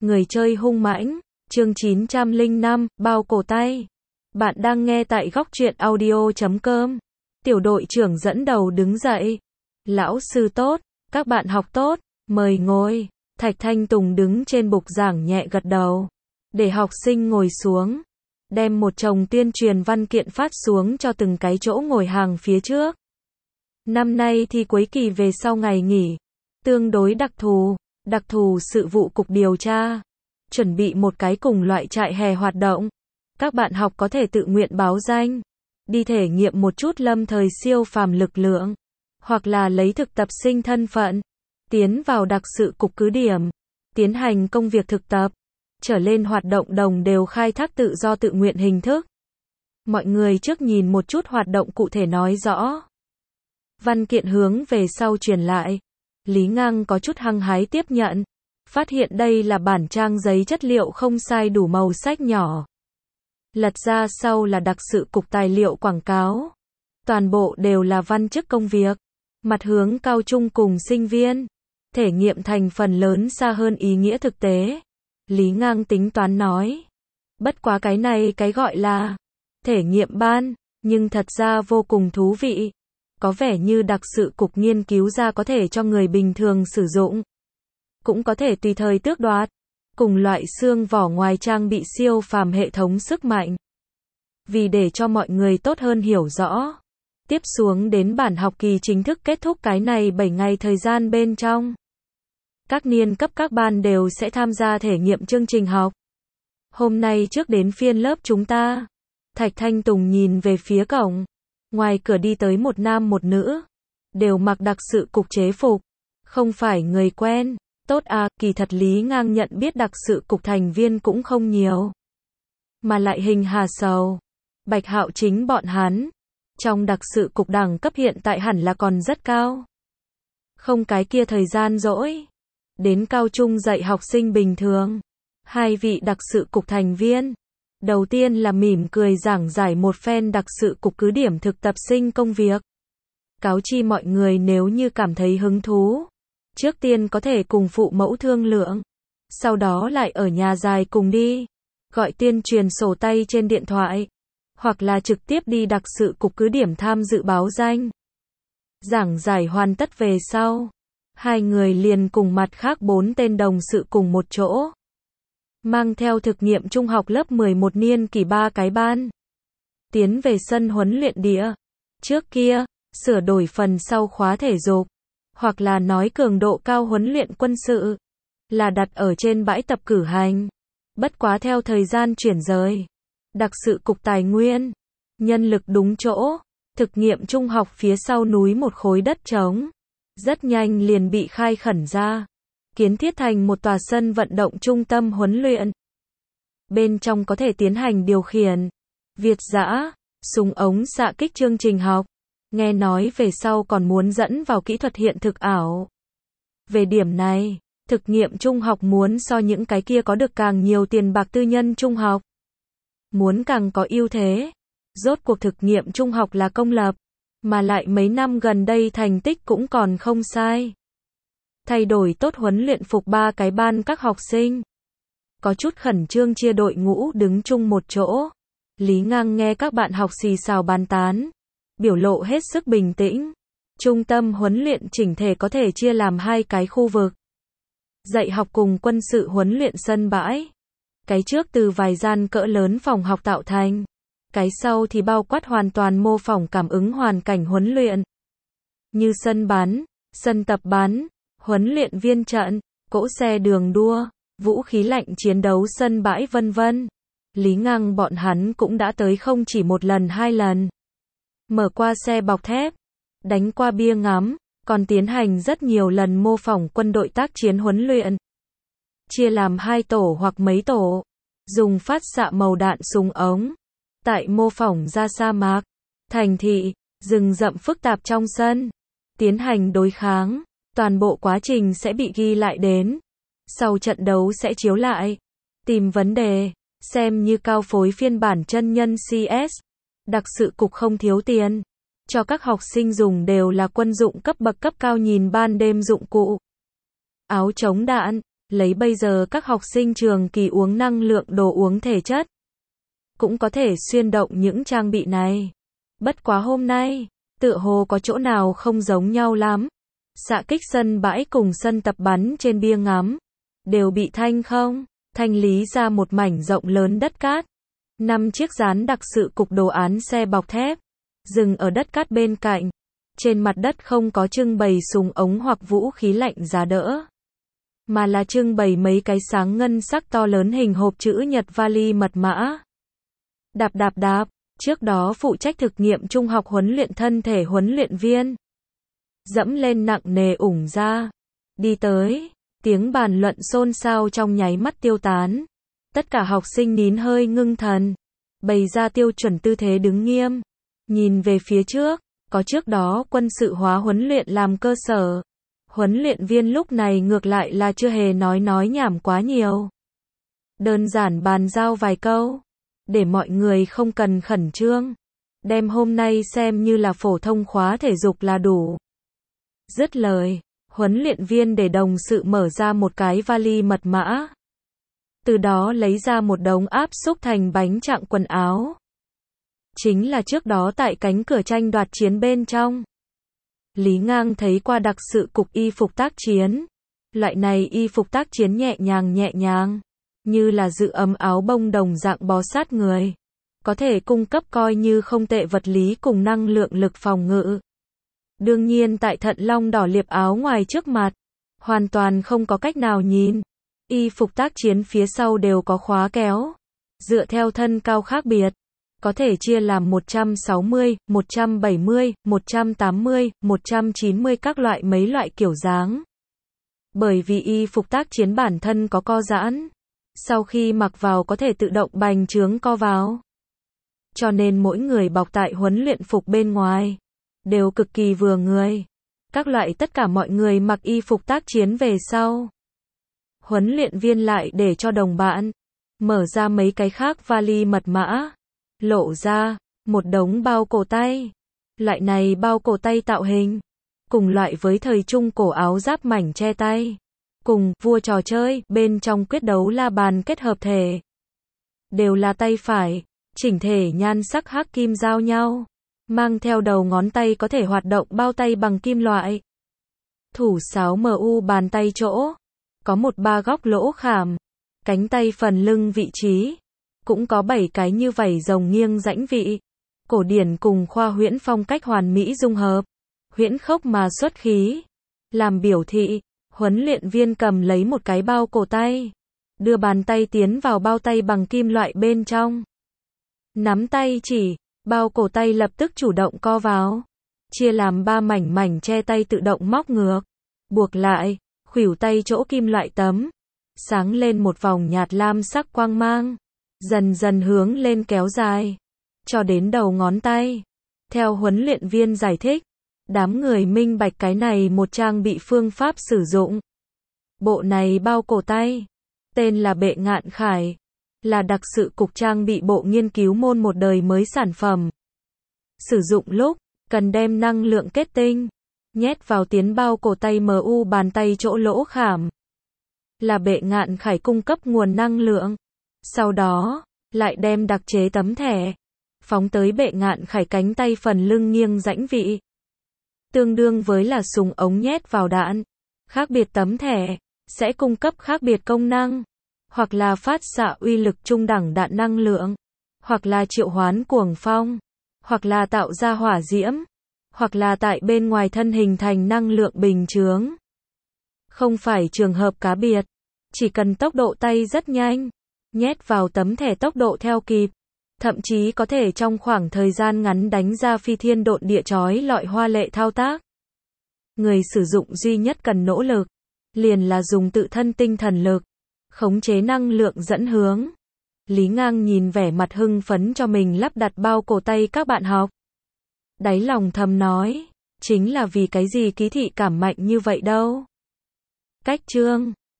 Người chơi hung mãnh, chương 905, bao cổ tay. Bạn đang nghe tại góc truyện audio.com. Tiểu đội trưởng dẫn đầu đứng dậy. Lão sư tốt, các bạn học tốt, mời ngồi. Thạch Thanh Tùng đứng trên bục giảng nhẹ gật đầu. Để học sinh ngồi xuống. Đem một chồng tuyên truyền văn kiện phát xuống cho từng cái chỗ ngồi hàng phía trước. Năm nay thi cuối kỳ về sau ngày nghỉ. Tương đối đặc thù sự vụ cục điều tra. Chuẩn bị một cái cùng loại trại hè hoạt động. Các bạn học có thể tự nguyện báo danh. Đi thể nghiệm một chút lâm thời siêu phàm lực lượng. Hoặc là lấy thực tập sinh thân phận. Tiến vào đặc sự cục cứ điểm. Tiến hành công việc thực tập. Trở lên hoạt động đồng đều khai thác tự do tự nguyện hình thức. Mọi người trước nhìn một chút hoạt động cụ thể nói rõ. Văn kiện hướng về sau truyền lại. Lý Ngang có chút hăng hái tiếp nhận. Phát hiện đây là bản trang giấy chất liệu không sai đủ màu sách nhỏ. Lật ra sau là đặc sự cục tài liệu quảng cáo. Toàn bộ đều là văn chức công việc. Mặt hướng cao trung cùng sinh viên. Thể nghiệm thành phần lớn xa hơn ý nghĩa thực tế. Lý Ngang tính toán nói. Bất quá cái này cái gọi là thể nghiệm ban, nhưng thật ra vô cùng thú vị. Có vẻ như đặc sự cục nghiên cứu ra có thể cho người bình thường sử dụng. Cũng có thể tùy thời tước đoạt. Cùng loại xương vỏ ngoài trang bị siêu phàm hệ thống sức mạnh. Vì để cho mọi người tốt hơn hiểu rõ. Tiếp xuống đến bản học kỳ chính thức kết thúc cái này 7 ngày thời gian bên trong. Các niên cấp các ban đều sẽ tham gia thể nghiệm chương trình học. Hôm nay trước đến phiên lớp chúng ta. Thạch Thanh Tùng nhìn về phía cổng. Ngoài cửa đi tới một nam một nữ. Đều mặc đặc sự cục chế phục. Không phải người quen. Tốt à, kỳ thật Lý Ngang nhận biết đặc sự cục thành viên cũng không nhiều. Mà lại Hình Hà Sầu, Bạch Hạo chính bọn hắn. Trong đặc sự cục đẳng cấp hiện tại hẳn là còn rất cao. Không cái kia thời gian rỗi. Đến cao trung dạy học sinh bình thường. Hai vị đặc sự cục thành viên. Đầu tiên là mỉm cười giảng giải một phen đặc sự cục cứ điểm thực tập sinh công việc. Cáo chi mọi người nếu như cảm thấy hứng thú. Trước tiên có thể cùng phụ mẫu thương lượng. Sau đó lại ở nhà dài cùng đi. Gọi tuyên truyền sổ tay trên điện thoại. Hoặc là trực tiếp đi đặc sự cục cứ điểm tham dự báo danh. Giảng giải hoàn tất về sau. Hai người liền cùng mặt khác 4 tên đồng sự cùng một chỗ. Mang theo thực nghiệm trung học lớp 11 niên kỳ 3 cái ban. Tiến về sân huấn luyện địa. Trước kia, sửa đổi phần sau khóa thể dục. Hoặc là nói cường độ cao huấn luyện quân sự. Là đặt ở trên bãi tập cử hành. Bất quá theo thời gian chuyển rời. Đặc sự cục tài nguyên. Nhân lực đúng chỗ. Thực nghiệm trung học phía sau núi một khối đất trống. Rất nhanh liền bị khai khẩn ra. Kiến thiết thành một tòa sân vận động trung tâm huấn luyện. Bên trong có thể tiến hành điều khiển. Việt giã. Súng ống xạ kích chương trình học. Nghe nói về sau còn muốn dẫn vào kỹ thuật hiện thực ảo. Về điểm này, thực nghiệm trung học muốn so những cái kia có được càng nhiều tiền bạc tư nhân trung học. Muốn càng có ưu thế. Rốt cuộc thực nghiệm trung học là công lập. Mà lại mấy năm gần đây thành tích cũng còn không sai. Thay đổi tốt huấn luyện phục 3 cái ban các học sinh. Có chút khẩn trương chia đội ngũ đứng chung một chỗ. Lý Ngang nghe các bạn học xì xào bàn tán. Biểu lộ hết sức bình tĩnh. Trung tâm huấn luyện chỉnh thể có thể chia làm 2 cái khu vực. Dạy học cùng quân sự huấn luyện sân bãi. Cái trước từ vài gian cỡ lớn phòng học tạo thành. Cái sau thì bao quát hoàn toàn mô phỏng cảm ứng hoàn cảnh huấn luyện. Như sân bắn, sân tập bắn, huấn luyện viên trận, cỗ xe đường đua, vũ khí lạnh chiến đấu sân bãi vân vân. Lý Ngang bọn hắn cũng đã tới không chỉ một lần 2 lần. Mở qua xe bọc thép, đánh qua bia ngắm, còn tiến hành rất nhiều lần mô phỏng quân đội tác chiến huấn luyện. Chia làm 2 tổ hoặc mấy tổ, dùng phát xạ màu đạn súng ống. Tại mô phỏng ra sa mạc, thành thị, rừng rậm phức tạp trong sân. Tiến hành đối kháng, toàn bộ quá trình sẽ bị ghi lại đến. Sau trận đấu sẽ chiếu lại. Tìm vấn đề, xem như cao phối phiên bản chân nhân CS. Đặc sự cục không thiếu tiền. Cho các học sinh dùng đều là quân dụng cấp bậc cấp cao nhìn ban đêm dụng cụ. Áo chống đạn, Lấy bây giờ các học sinh trường kỳ uống năng lượng đồ uống thể chất, cũng có thể xuyên động những trang bị này. Bất quá hôm nay, tựa hồ có chỗ nào không giống nhau lắm. Xạ kích sân bãi cùng sân tập bắn trên bia ngắm, đều bị thanh lý ra một mảnh rộng lớn đất cát. 5 chiếc dán đặc sự cục đồ án xe bọc thép, dừng ở đất cát bên cạnh. Trên mặt đất không có trưng bày súng ống hoặc vũ khí lạnh giá đỡ, mà là trưng bày mấy cái sáng ngân sắc to lớn hình hộp chữ nhật vali mật mã. Đạp, trước đó phụ trách thực nghiệm trung học huấn luyện thân thể huấn luyện viên. Dẫm lên nặng nề ủng ra. Đi tới, tiếng bàn luận xôn xao trong nháy mắt tiêu tán. Tất cả học sinh nín hơi ngưng thần, bày ra tiêu chuẩn tư thế đứng nghiêm, nhìn về phía trước, có trước đó quân sự hóa huấn luyện làm cơ sở. Huấn luyện viên lúc này ngược lại là chưa hề nói nhảm quá nhiều. Đơn giản bàn giao vài câu, để mọi người không cần khẩn trương. Đem hôm nay xem như là phổ thông khóa thể dục là đủ. Dứt lời, huấn luyện viên để đồng sự mở ra một cái vali mật mã. Từ đó lấy ra một đống áp xúc thành bánh trạng quần áo. Chính là trước đó tại cánh cửa tranh đoạt chiến bên trong. Lý Ngang thấy qua đặc sự cục y phục tác chiến. Loại này y phục tác chiến nhẹ nhàng, như là dự ấm áo bông đồng dạng bó sát người. Có thể cung cấp coi như không tệ vật lý cùng năng lượng lực phòng ngự. Đương nhiên tại Thận Long đỏ liệp áo ngoài trước mặt, hoàn toàn không có cách nào nhìn. Y phục tác chiến phía sau đều có khóa kéo. Dựa theo thân cao khác biệt, có thể chia làm 160, 170, 180, 190 các loại mấy loại kiểu dáng. Bởi vì y phục tác chiến bản thân có co giãn, sau khi mặc vào có thể tự động bành trướng co vào. Cho nên mỗi người bọc tại huấn luyện phục bên ngoài, đều cực kỳ vừa người. Các loại tất cả mọi người mặc y phục tác chiến về sau. Huấn luyện viên lại để cho đồng bạn mở ra mấy cái khác vali mật mã, lộ ra một đống bao cổ tay. Loại này bao cổ tay tạo hình cùng loại với thời trung cổ áo giáp mảnh che tay, cùng vua trò chơi bên trong quyết đấu la bàn kết hợp thể. Đều là tay phải, chỉnh thể nhan sắc hắc kim giao nhau, mang theo đầu ngón tay có thể hoạt động bao tay bằng kim loại. Thủ sáo MU bàn tay chỗ, có một 3 góc lỗ khảm. Cánh tay phần lưng vị trí, cũng có 7 cái như vảy rồng nghiêng rãnh vị. Cổ điển cùng khoa huyễn phong cách hoàn mỹ dung hợp. Huyễn khốc mà xuất khí. Làm biểu thị, huấn luyện viên cầm lấy một cái bao cổ tay. Đưa bàn tay tiến vào bao tay bằng kim loại bên trong. Nắm tay chỉ, bao cổ tay lập tức chủ động co vào. Chia làm 3 mảnh che tay tự động móc ngược. Buộc lại, khuỷu tay chỗ kim loại tấm. Sáng lên một vòng nhạt lam sắc quang mang. Dần dần hướng lên kéo dài. Cho đến đầu ngón tay. Theo huấn luyện viên giải thích, đám người minh bạch cái này một trang bị phương pháp sử dụng. Bộ này bao cổ tay, tên là Bệ Ngạn Khải, là đặc sự cục trang bị bộ nghiên cứu môn một đời mới sản phẩm. Sử dụng lúc, cần đem năng lượng kết tinh, nhét vào tiến bao cổ tay MU bàn tay chỗ lỗ khảm. Là Bệ Ngạn Khải cung cấp nguồn năng lượng. Sau đó, lại đem đặc chế tấm thẻ, phóng tới Bệ Ngạn Khải cánh tay phần lưng nghiêng rãnh vị. Tương đương với là súng ống nhét vào đạn. Khác biệt tấm thẻ, sẽ cung cấp khác biệt công năng. Hoặc là phát xạ uy lực trung đẳng đạn năng lượng. Hoặc là triệu hoán cuồng phong. Hoặc là tạo ra hỏa diễm. Hoặc là tại bên ngoài thân hình thành năng lượng bình chướng. Không phải trường hợp cá biệt. Chỉ cần tốc độ tay rất nhanh. Nhét vào tấm thẻ tốc độ theo kịp. Thậm chí có thể trong khoảng thời gian ngắn đánh ra phi thiên độn địa chói lọi hoa lệ thao tác. Người sử dụng duy nhất cần nỗ lực, liền là dùng tự thân tinh thần lực, khống chế năng lượng dẫn hướng. Lý Ngang nhìn vẻ mặt hưng phấn cho mình lắp đặt bao cổ tay các bạn học. Đáy lòng thầm nói, chính là vì cái gì ký thị cảm mạnh như vậy đâu. Cách chương